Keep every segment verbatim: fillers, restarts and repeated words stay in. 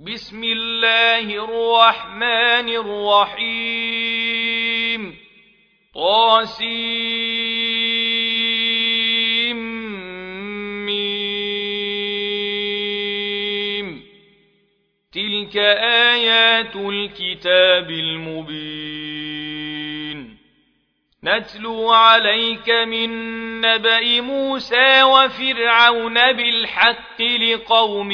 بسم الله الرحمن الرحيم طاسيم تلك آيات الكتاب المبين نتلو عليك من نبأ موسى وفرعون بالحق لقوم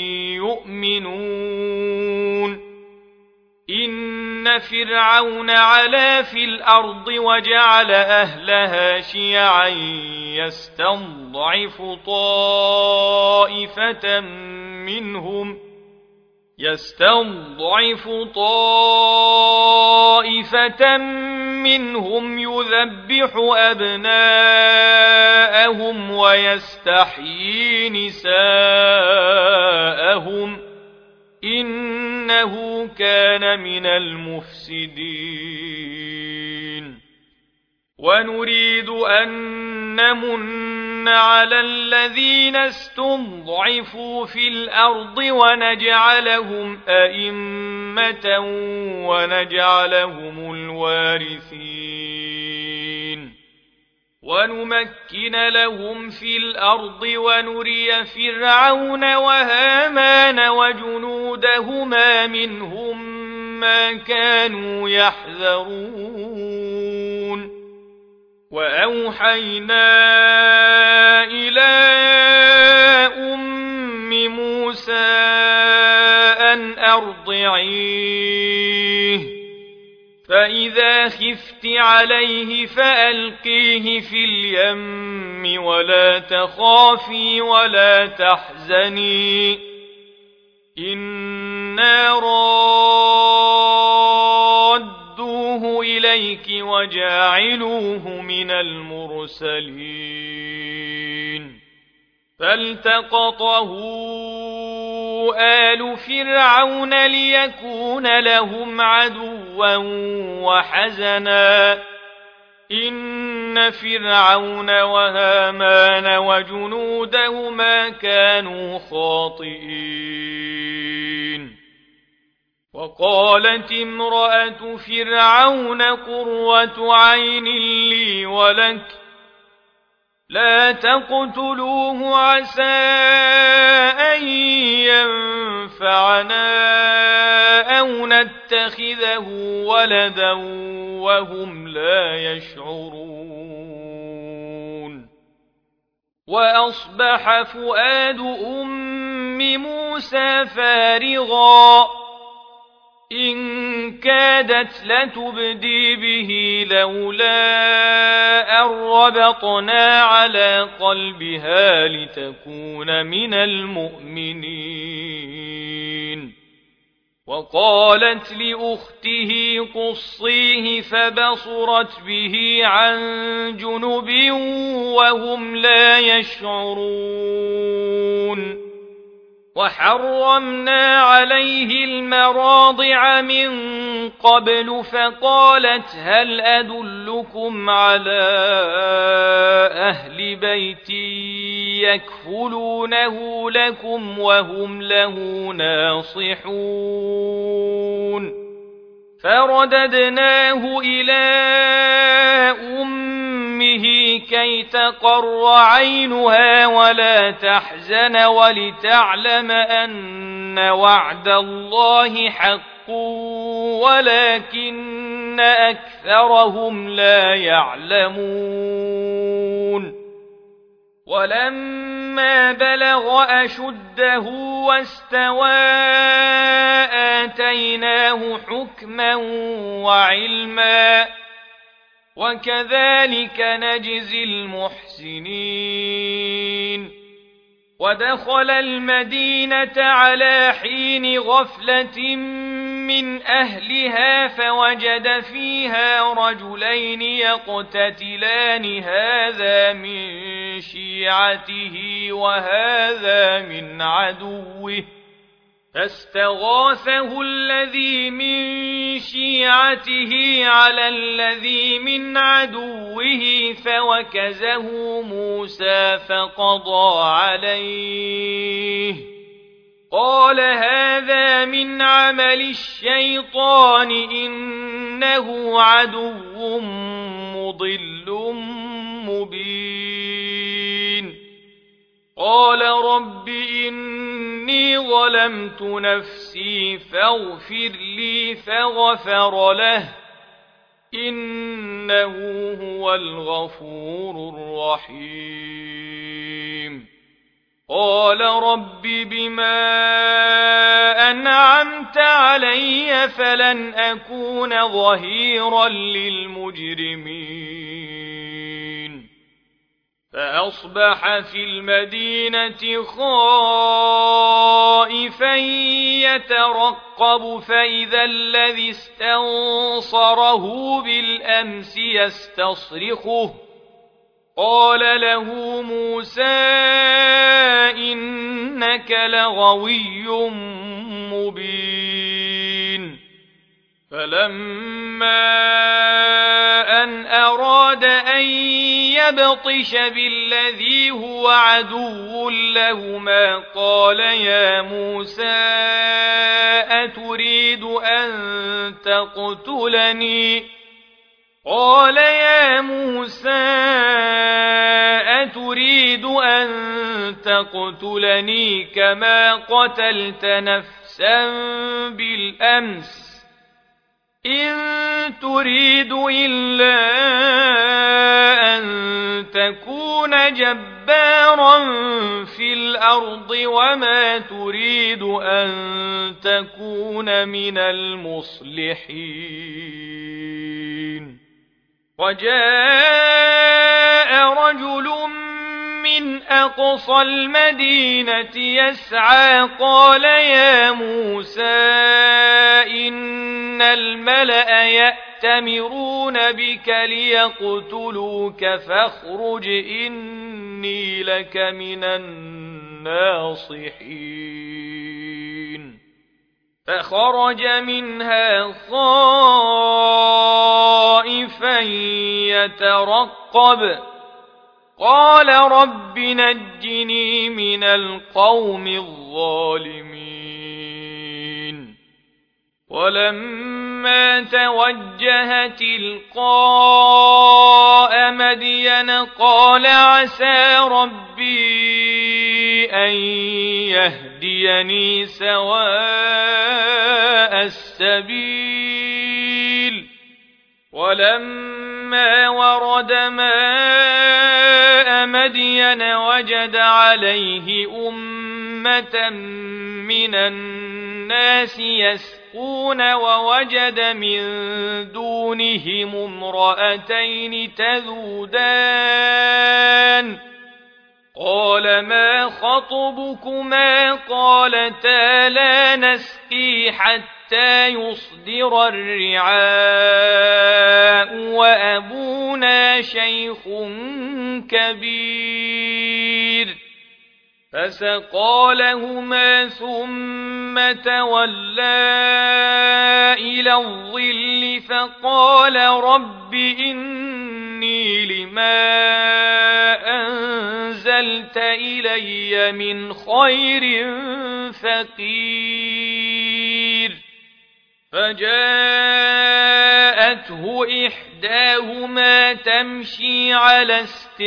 يؤمنون إن فرعون علا في الأرض وجعل أهلها شيعا يستضعف طائفة منهم يستضعف طائفة منهم يذبح أبناءهم ويستحيي نساءهم إنه كان من المفسدين ونريد أن نمن على الذين استضعفوا في الأرض ونجعلهم أئمة ونجعلهم الوارثين ونمكن لهم في الأرض ونري فرعون وهامان وجنودهما منهم ما كانوا يحذرون وأوحينا إلى أم موسى أن أرضعيه فإذا خفت عليه فألقيه في اليم ولا تخافي ولا تحزني إنا رادوه إليك وجاعلوه من المرسلين فالتقطه آل فرعون ليكون لهم عدوا وحزنا إن فرعون وهامان وجنودهما كانوا خاطئين وقالت امرأة فرعون قرة عين لي ولك لا تقتلوه عسى أن ينفعنا أو نتخذه ولدا وهم لا يشعرون وأصبح فؤاد أم موسى فارغا إن كادت لتبدي به لولا أن ربطنا على قلبها لتكون من المؤمنين وقالت لأخته قصيه فبصرت به عن جنب وهم لا يشعرون وحرمنا عليه المراضع من قبل فقالت هل أدلكم على أهل بيت يكفلونه لكم وهم له ناصحون فرددناه إلى أمه كي تقر عينها ولا تحزن ولتعلم أن وعد الله حق ولكن أكثرهم لا يعلمون ولما بلغ أشده واستوى آتيناه حكما وعلما وكذلك نجزي المحسنين ودخل المدينة على حين غفلة من أهلها فوجد فيها رجلين يقتتلان هذا من شيعته وهذا من عدوه فاستغاثه الذي من شيعته على الذي من عدوه فوكزه موسى فقضى عليه قال هذا من عمل الشيطان إنه عدو مضل مبين قال رب إني ظلمت نفسي فاغفر لي فغفر له إنه هو الغفور الرحيم قال رب بما أنعمت علي فلن أكون ظهيرا للمجرمين فأصبح في المدينة خائفا يترقب فإذا الذي استنصره بالأمس يستصرخه قال له موسى إنك لغوي مبين فلما أن أراد أن يبطش بالذي هو عدو لهما قال يا موسى أتريد أن تقتلني قال يا موسى أتريد أن تقتلني كما قتلت نفسا بالأمس إن تريد إلا أن تكون جبارا في الأرض وما تريد أن تكون من المصلحين وجاء رجل من أقصى المدينة يسعى قال يا موسى إن الملأ يأتمرون بك ليقتلوك فاخرج إني لك من الناصحين فخرج منها خائفا يترقب قال رب نجني من القوم الظالمين ولما توجه تلقاء مدين قال عسى ربي أن يهديني سواء السبيل ولما ورد ماء مدين وجد عليه أمة من الناس يسقون ووجد من دونهم امرأتين تذودان قال ما خطبكما قالتا لا نسقي حتى يصدر الرعاء وأبونا شيخ كبير فسقى لهما ثم تولى إلى الظل فقال رب إني لما أنزلت إلي من خير فقير فجاءته إحداهما تمشي على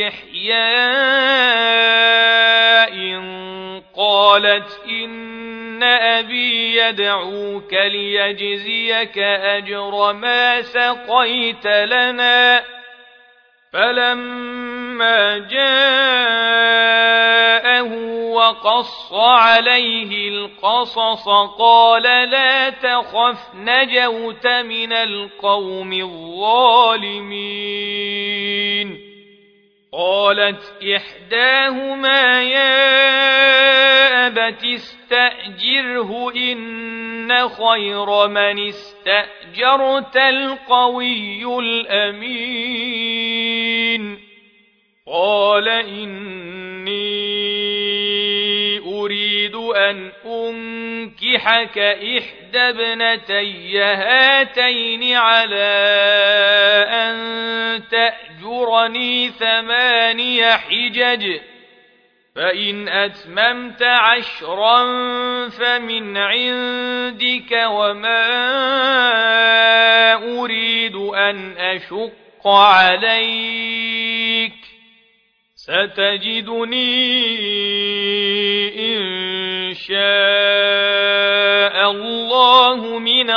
استحياء قالت إن أبي يدعوك ليجزيك أجر ما سقيت لنا فلما جاءه وقص عليه القصص قال لا تخف نجوت من القوم الظالمين قالت إحداهما يا أبت استأجره إن خير من استأجرت القوي الأمين قال إني أريد أن أنكحك إحدى ابنتي هاتين على أن تأجرني ثماني حجج فإن أتممت عشرا فمن عندك وما أريد أن أشق عليك ستجدني إن شاء الله من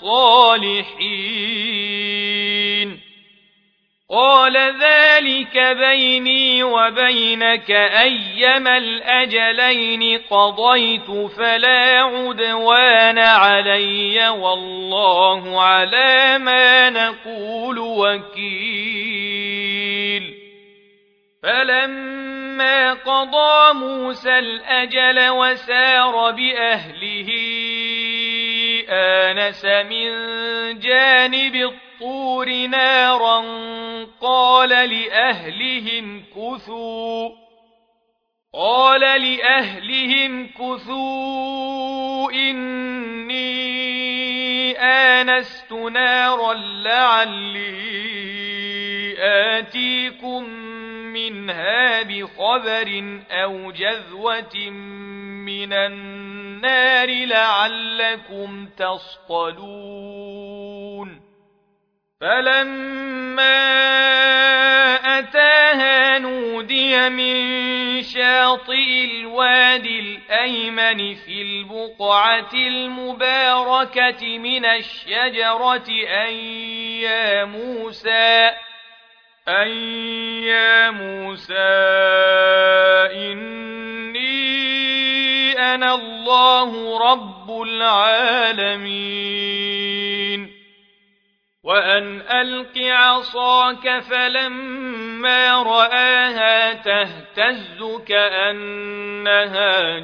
الصالحين قال ذلك بيني وبينك أيما الأجلين قضيت فلا عدوان علي والله على ما نقول وكيل فلما قضى موسى الأجل وسار بأهله آنس من جانب الطور نارا قال لأهلهم كثوا قال لأهلهم كثوا إني آنست نارا لعلي آتيكم منها بخبر أو جذوة من النار لعلكم تصطلون فلما أتاها نودي من شاطئ الوادي الأيمن في البقعة المباركة من الشجرة أن يا موسى أن يا موسى إني أنا الله رب العالمين وأن ألق عصاك فلما رآها تهتز كأنها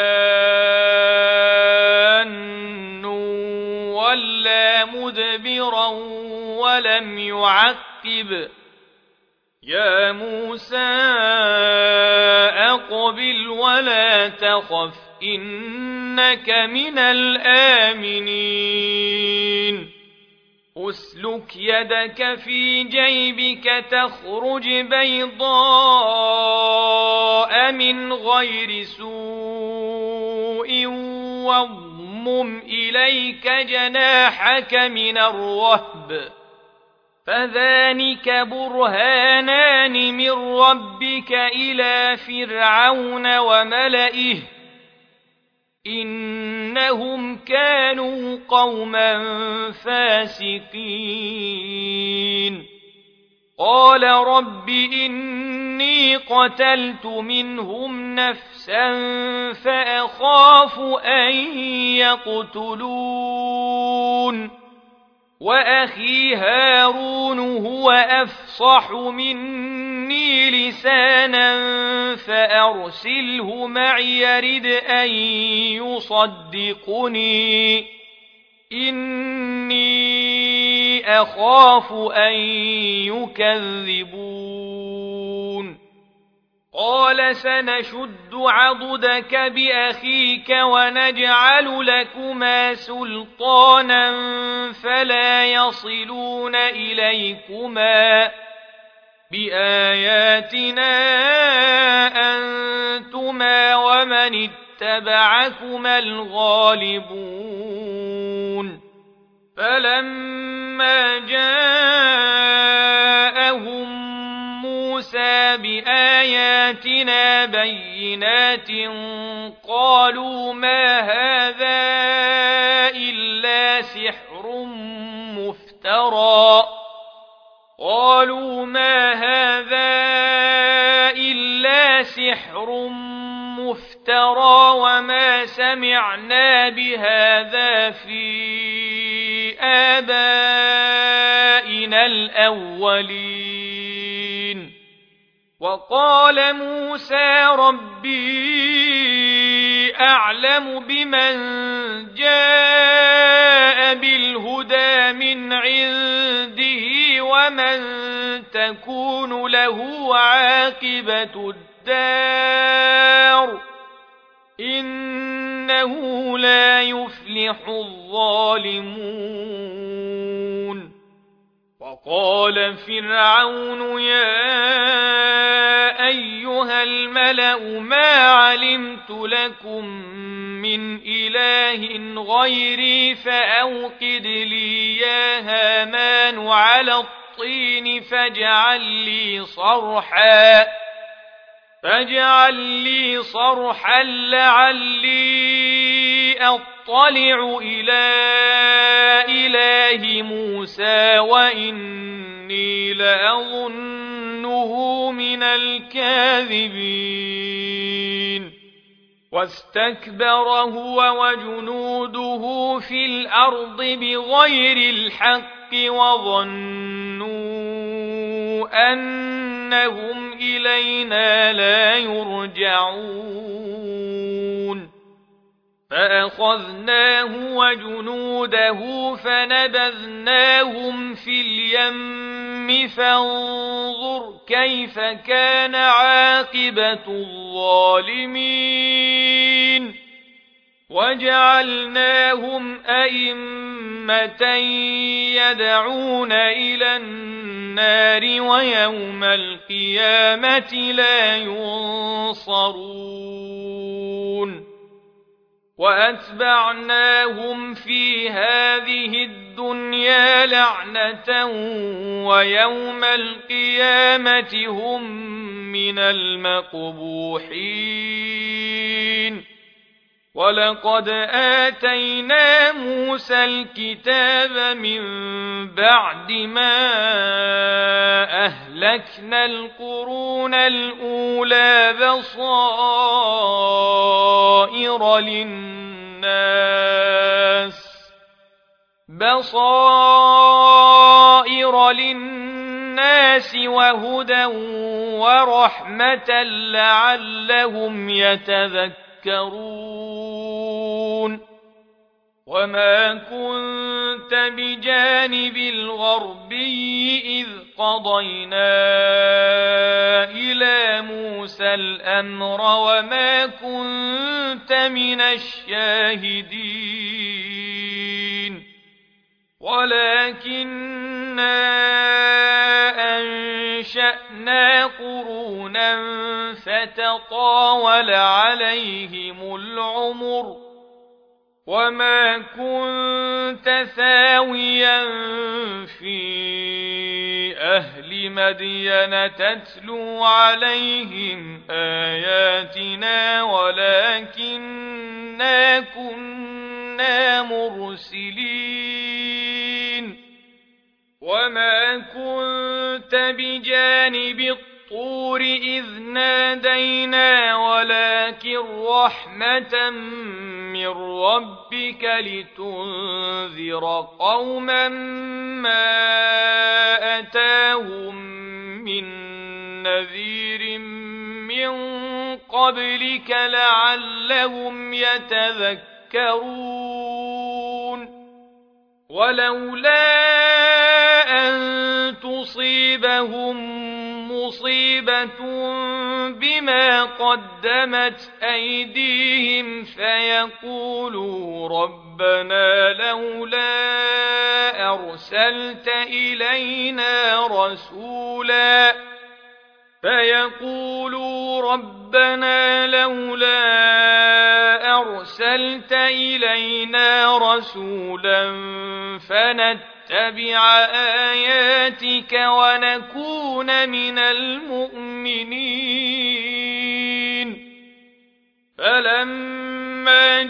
جان ولا مدبرا ولم يعقب يا موسى أقبل ولا تخف إنك من الآمنين أسلك يدك في جيبك تخرج بيضاء من غير سوء واضمم إليك جناحك من الرهب فذلك برهانان من ربك إلى فرعون وملئه إنهم كانوا قوما فاسقين قال رب إني قتلت منهم نفسا فأخاف أن يقتلون وأخي هارون هو أفصح مني لسانا فأرسله معي يرد أن يصدقني إني أخاف أن يكذبون قال سنشد عضدك بأخيك ونجعل لكما سلطانا فلا يصلون إليكما بآياتنا أنتما ومن اتبعكما الغالبون فلما جاءهم موسى بآياتنا بينات قالوا ما هذا إلا سحر مفترى قالوا ما هذا إلا سحر مفترى وما سمعنا بهذا في آبائنا الأولين وقال موسى ربي أعلم بمن جاء بالهدى من عنده ومن تكون له عاقبة الدار إنه لا يفلح الظالمون وقال فرعون يا أيها الملأ ما علمت لكم من إله غيري فأوقد لي يا هامان على الطين فاجعل لي صرحا فاجعل لي صرحا لعلي أطلع إلى إله موسى وإني لأظنه من الكاذبين واستكبر هو وجنوده في الأرض بغير الحق وظنوا أنهم إلينا لا يرجعون فأخذناه وجنوده فنبذناهم في اليم فانظر كيف كان عاقبة الظالمين وجعلناهم أئمة يدعون إلى النار ويوم القيامة لا ينصرون وأتبعناهم في هذه الدنيا لعنة ويوم القيامة هم من المقبوحين ولقد آتينا موسى الكتاب من بعد ما أهلكنا القرون الأولى بصائر للناس بصائر للناس وهدى ورحمة لعلهم يتذكرون وما كنت بجانب الغربي إذ قضينا إلى موسى الأمر وما كنت من الشاهدين ولكننا أنشأنا قرونا فتطاول عليهم العمر وما كنت ثاويا في أهل مدين تتلو عليهم آياتنا ولكننا كنا مرسلين وما كنت بجانب الطور إذ نادينا ولكن رحمة من ربك لتنذر قوما ما أتاهم من نذير من قبلك لعلهم يتذكرون ولولا أن تصيبهم مصيبة بما قدمت أيديهم فيقولوا ربنا لولا أرسلت إلينا رسولا فيقولوا ربنا لولا أرسلت إلينا رسولا فنتبع آياتك ونكون من المؤمنين فلما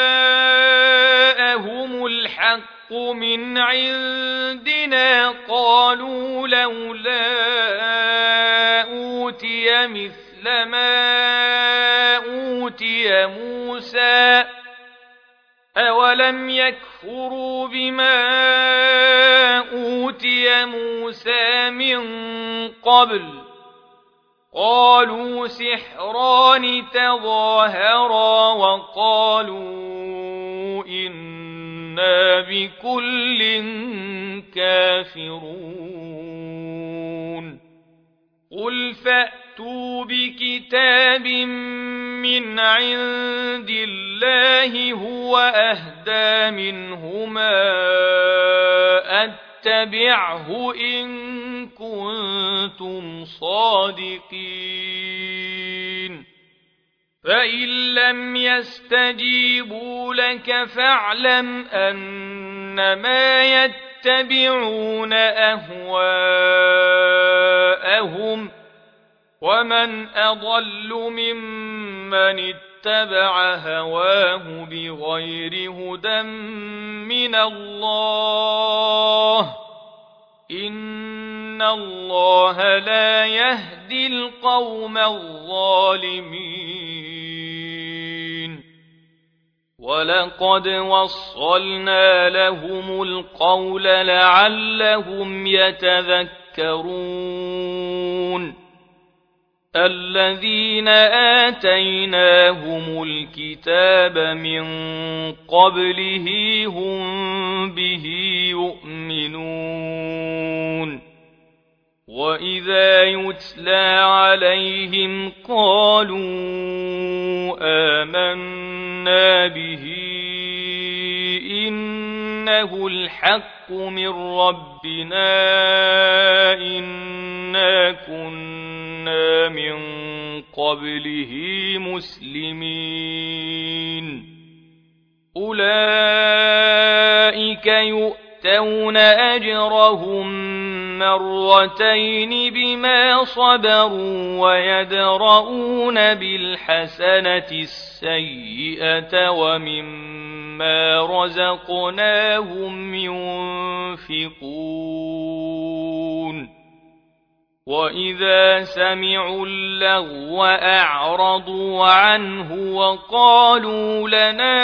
جاءهم الحق من عندنا قالوا لولا أوتي مثل ما أوتي موسى أولم يكفروا بما أوتي موسى من قبل قالوا سحران تظاهرا وقالوا إنا بكل كافرون قل فأتوا بكتاب من عند الله هو أهدى منهما فاتبعه إن كنتم صادقين فإن لم يستجيبوا لك فاعلم أنما يتبعون أهواءهم ومن أضل ممن اتبع هواه بغير هدى من الله إن الله لا يهدي القوم الظالمين ولقد وصلنا لهم القول لعلهم يتذكرون الذين آتيناهم الكتاب من قبله هم به يؤمنون وإذا يتلى عليهم قالوا آمنا به إنه الحق من ربنا إنا كنا من قبله مسلمين أولئك يؤتون أجرهم مرتين بما صبروا ويدرؤون بالحسنة السيئة ومما رزقناهم ينفقون وإذا سمعوا اللغو أعرضوا عنه وقالوا لنا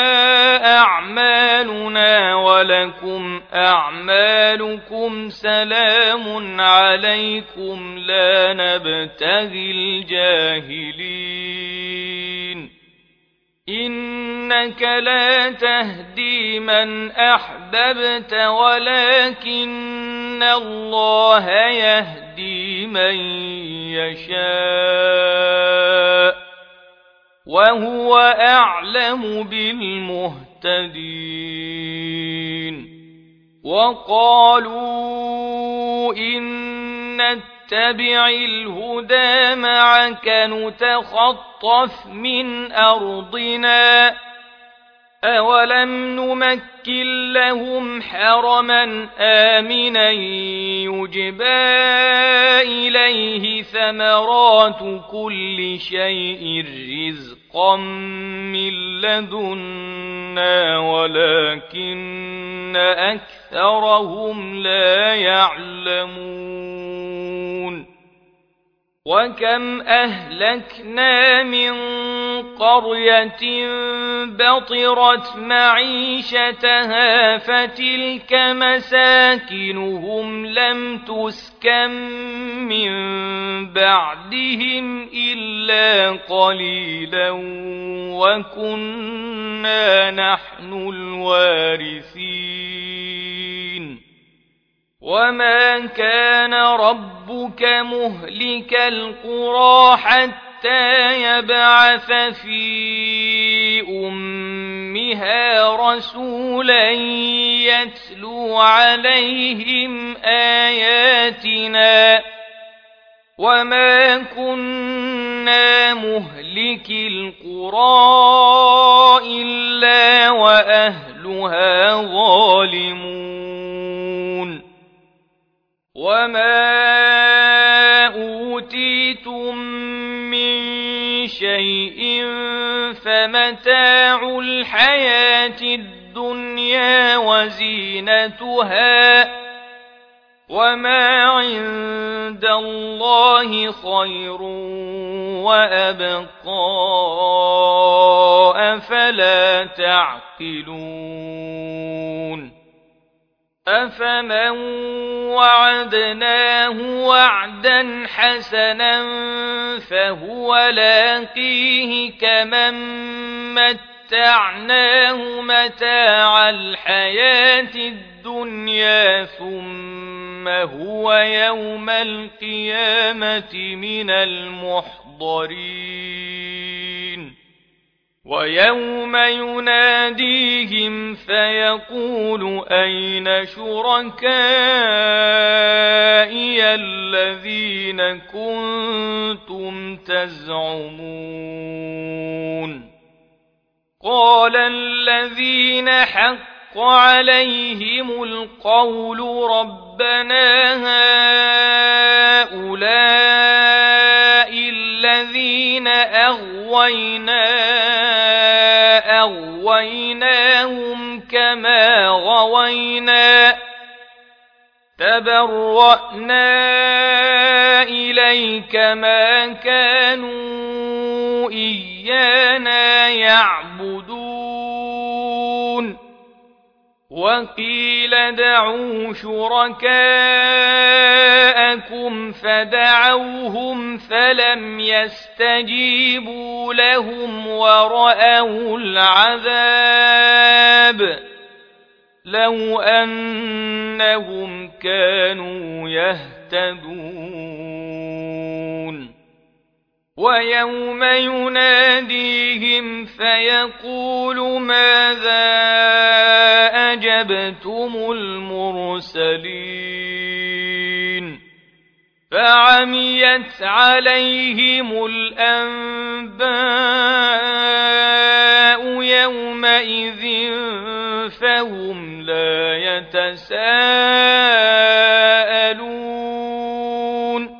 أعمالنا ولكم أعمالكم سلام عليكم لا نبتغي الجاهلين إنك لا تهدي من أحببت ولكن الله يهدي من يشاء وهو أعلم بالمهتدين وقالوا إن نتبع الهدى معك نتخطف من أرضنا أولم نمكن لهم حرما آمنا يجبى إليه ثمرات كل شيء رزقا من لدنا ولكن أكثرهم لا يعلمون وكم أهلكنا من قرية بطرت معيشتها فتلك مساكنهم لم تسكن من بعدهم إلا قليلا وكنا نحن الوارثين وما كان ربك مهلك القرى حتى يبعث في أمها رسولا يتلو عليهم آياتنا وما كنا مهلك القرى إلا وأهلها ظالمون وما أوتيتم من شيء فمتاع الحياة الدنيا وزينتها وما عند الله خير وأبقى أفلا تعقلون أفمن وعدناه وعدا حسنا فهو لاقيه كمن متعناه متاع الحياة الدنيا ثم هو يوم القيامة من المحضرين ويوم يناديهم فيقول أين شركائي الذين كنتم تزعمون قال الذين حق عليهم القول ربنا هؤلاء الذين أغوينا أغويناهم كما غوينا تبرأنا إليك ما كانوا إيانا يعبدون وقيل ادعوا شركاءكم فدعوهم فلم يستجيبوا لهم ورأوا العذاب لو أنهم كانوا يهتدون ويوم يناديهم فيقول ماذا أجبتم المرسلين فعميت عليهم الأنباء يومئذ فهم لا يتساءلون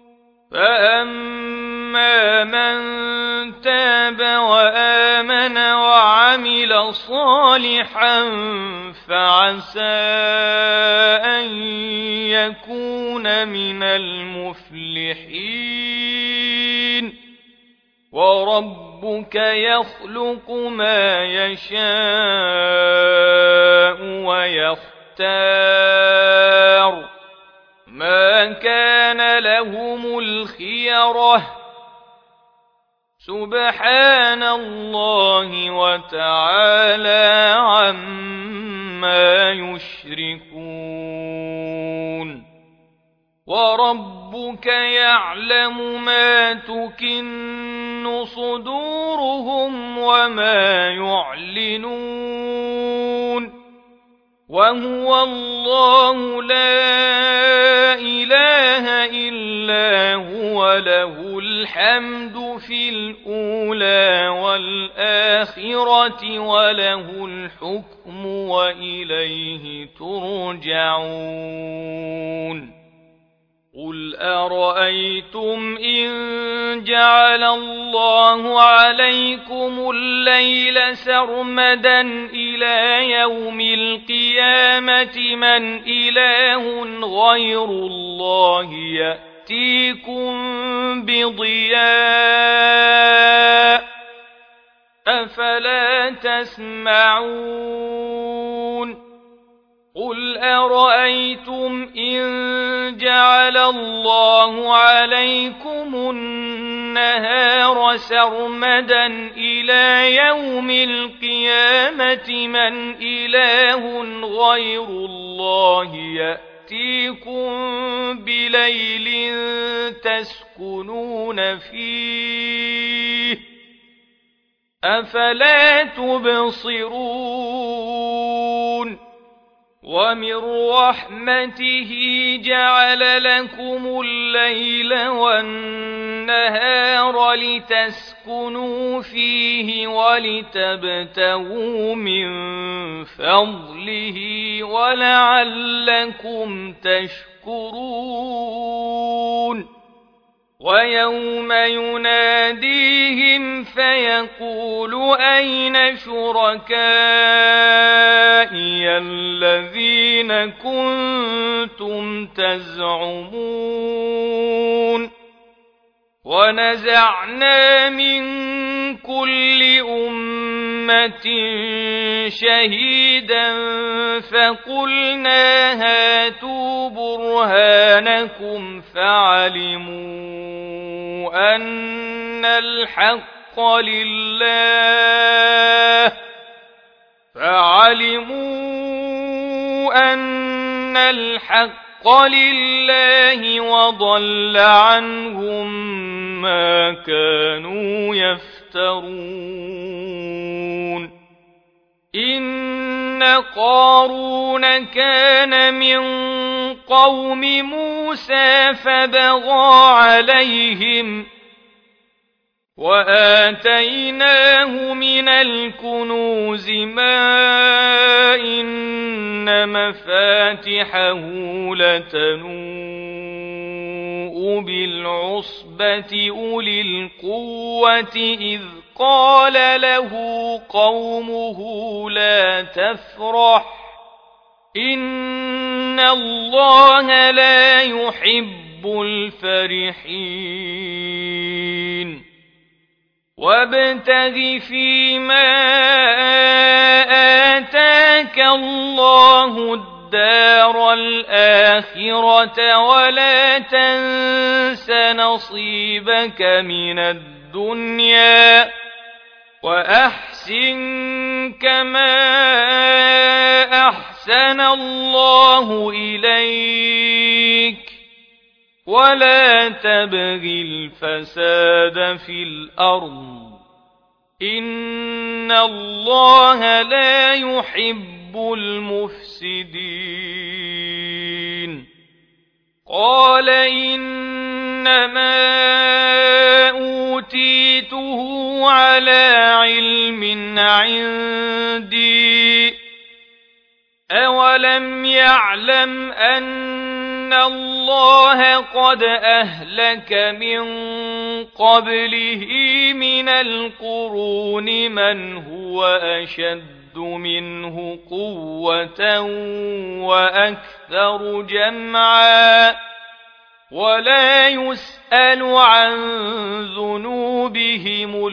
فأما من تاب وآمن وعمل صالحا فعسى أن يكون من المفلحين وربك يخلق ما يشاء ويختار ما كان لهم الخيرة سبحان الله وتعالى عما يشركون وربك يعلم ما تكن صدورهم وما يعلنون وهو الله لا إله إلا هو له الحمد في الأولى والآخرة وله الحكم وإليه ترجعون قل أرأيتم إن جعل الله عليكم الليل سرمدا إلى يوم القيامة من إله غير الله يأتيكم بضياء أفلا تسمعون قل أرأيتم إن جعل الله عليكم النهار سرمدا إلى يوم القيامة من إله غير الله يأتيكم بليل تسكنون فيه أفلا تبصرون ومن رحمته جعل لكم الليل والنهار لتسكنوا فيه ولتبتغوا من فضله ولعلكم تشكرون ويوم يناديهم فيقول أين شركائي الذين كنتم تزعمون ونزعنا من كل أمة شهيدا فقلنا هاتوا برهانكم فعلموا أن الحق لله فعلموا أن الحق لله وضل عنهم ما كانوا يفترون يفترون إن قارون كان من قوم موسى فبغى عليهم وآتيناه من الكنوز ما إن مفاتحه لتنوء بالعصبة أولي القوة إذ قال له قومه لا تفرح إن الله لا يحب الفرحين وابتغ فيما آتاك الله الدار الآخرة ولا تنس نصيبك من الدنيا وأحسن كما أحسن الله إليك ولا تبغ الفساد في الأرض إن الله لا يحب المفسدين قال إنما أوتيته على علم عندي أولم يعلم أن الله قد أهلك من قبله من القرون من هو أشد منه قوة وأكثر جمعا ولا يسأل عن ذنوبهم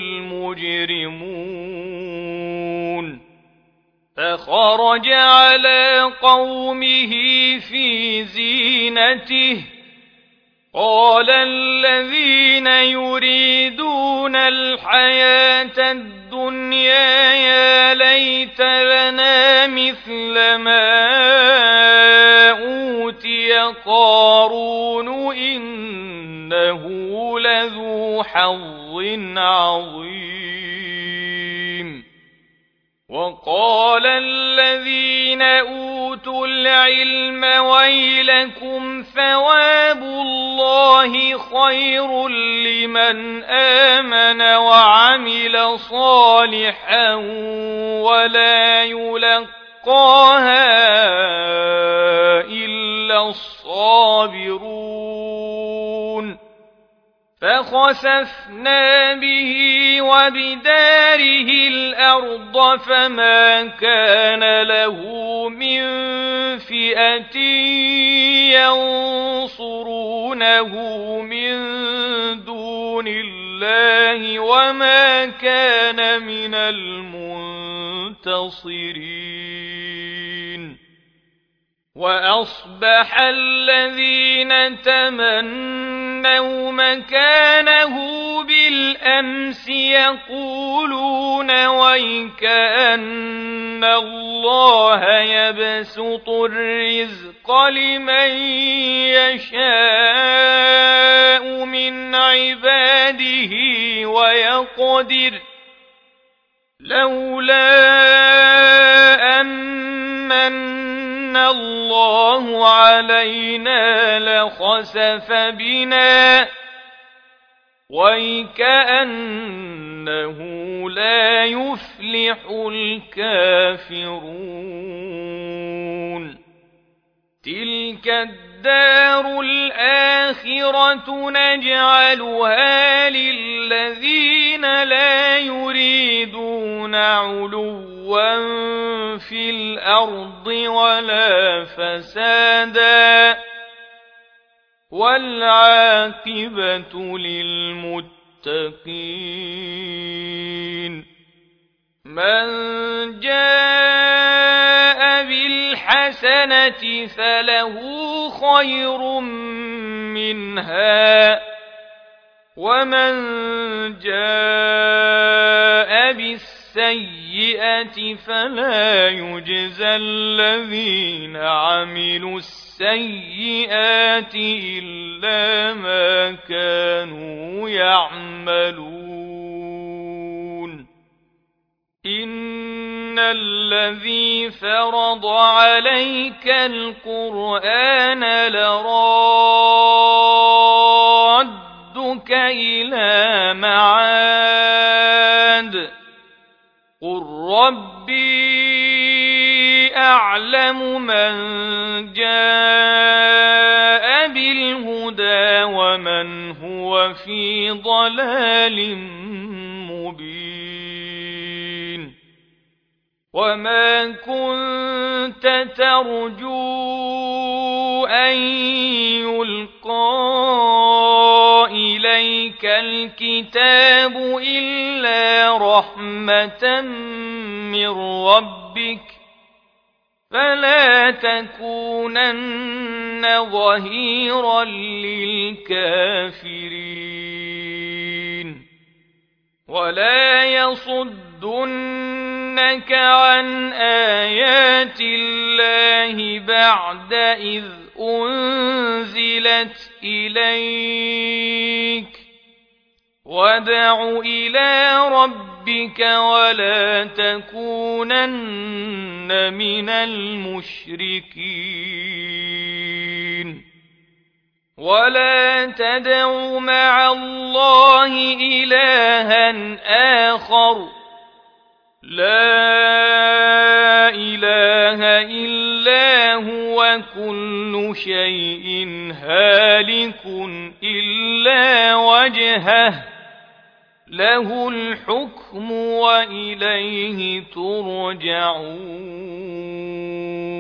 المجرمون فخرج على قومه في زينته قال الذين يريدون الحياة الدنيا يا ليت لنا مثل ما أوتي قارون إنه لذو حظ عظيم وقال الذين أوتوا العلم ويلكم ثواب الله خير لمن آمن وعمل صالحا ولا يلقاها إلا الصابرون فخسفنا به وبداره الأرض فما كان له من فئة ينصرونه من دون الله وما كان من المنتصرين وأصبح الذين تمنوا مكانه بالأمس يقولون ويكأن الله يبسط الرزق لمن يشاء من عباده ويقدر لولا أمن الله علينا لخسف بنا ويكأنه لا يفلح الكافرون تلك الدار الآخرة نجعلها للذين لا يريدون علوا في الأرض ولا فسادا والعاقبة للمتقين من جاء بالحسنة فله خير منها ومن جاء بالسيئة فلا يجزى الذين عملوا السيئات إلا ما كانوا يعملون الذي فرض عليك القرآن لرادك إلى معاد قل ربي أعلم من جاء بالهدى ومن هو في ضلال مبين وما كنت ترجو أن يلقى إليك الكتاب إلا رحمة من ربك فلا تكونن ظهيرا للكافرين ولا يصدنك عن آيات الله بعد إذ أنزلت إليك وادع إلى ربك ولا تكونن من المشركين ولا تدع مع الله إلها آخر لا إله إلا هو كل شيء هالك إلا وجهه له الحكم وإليه ترجعون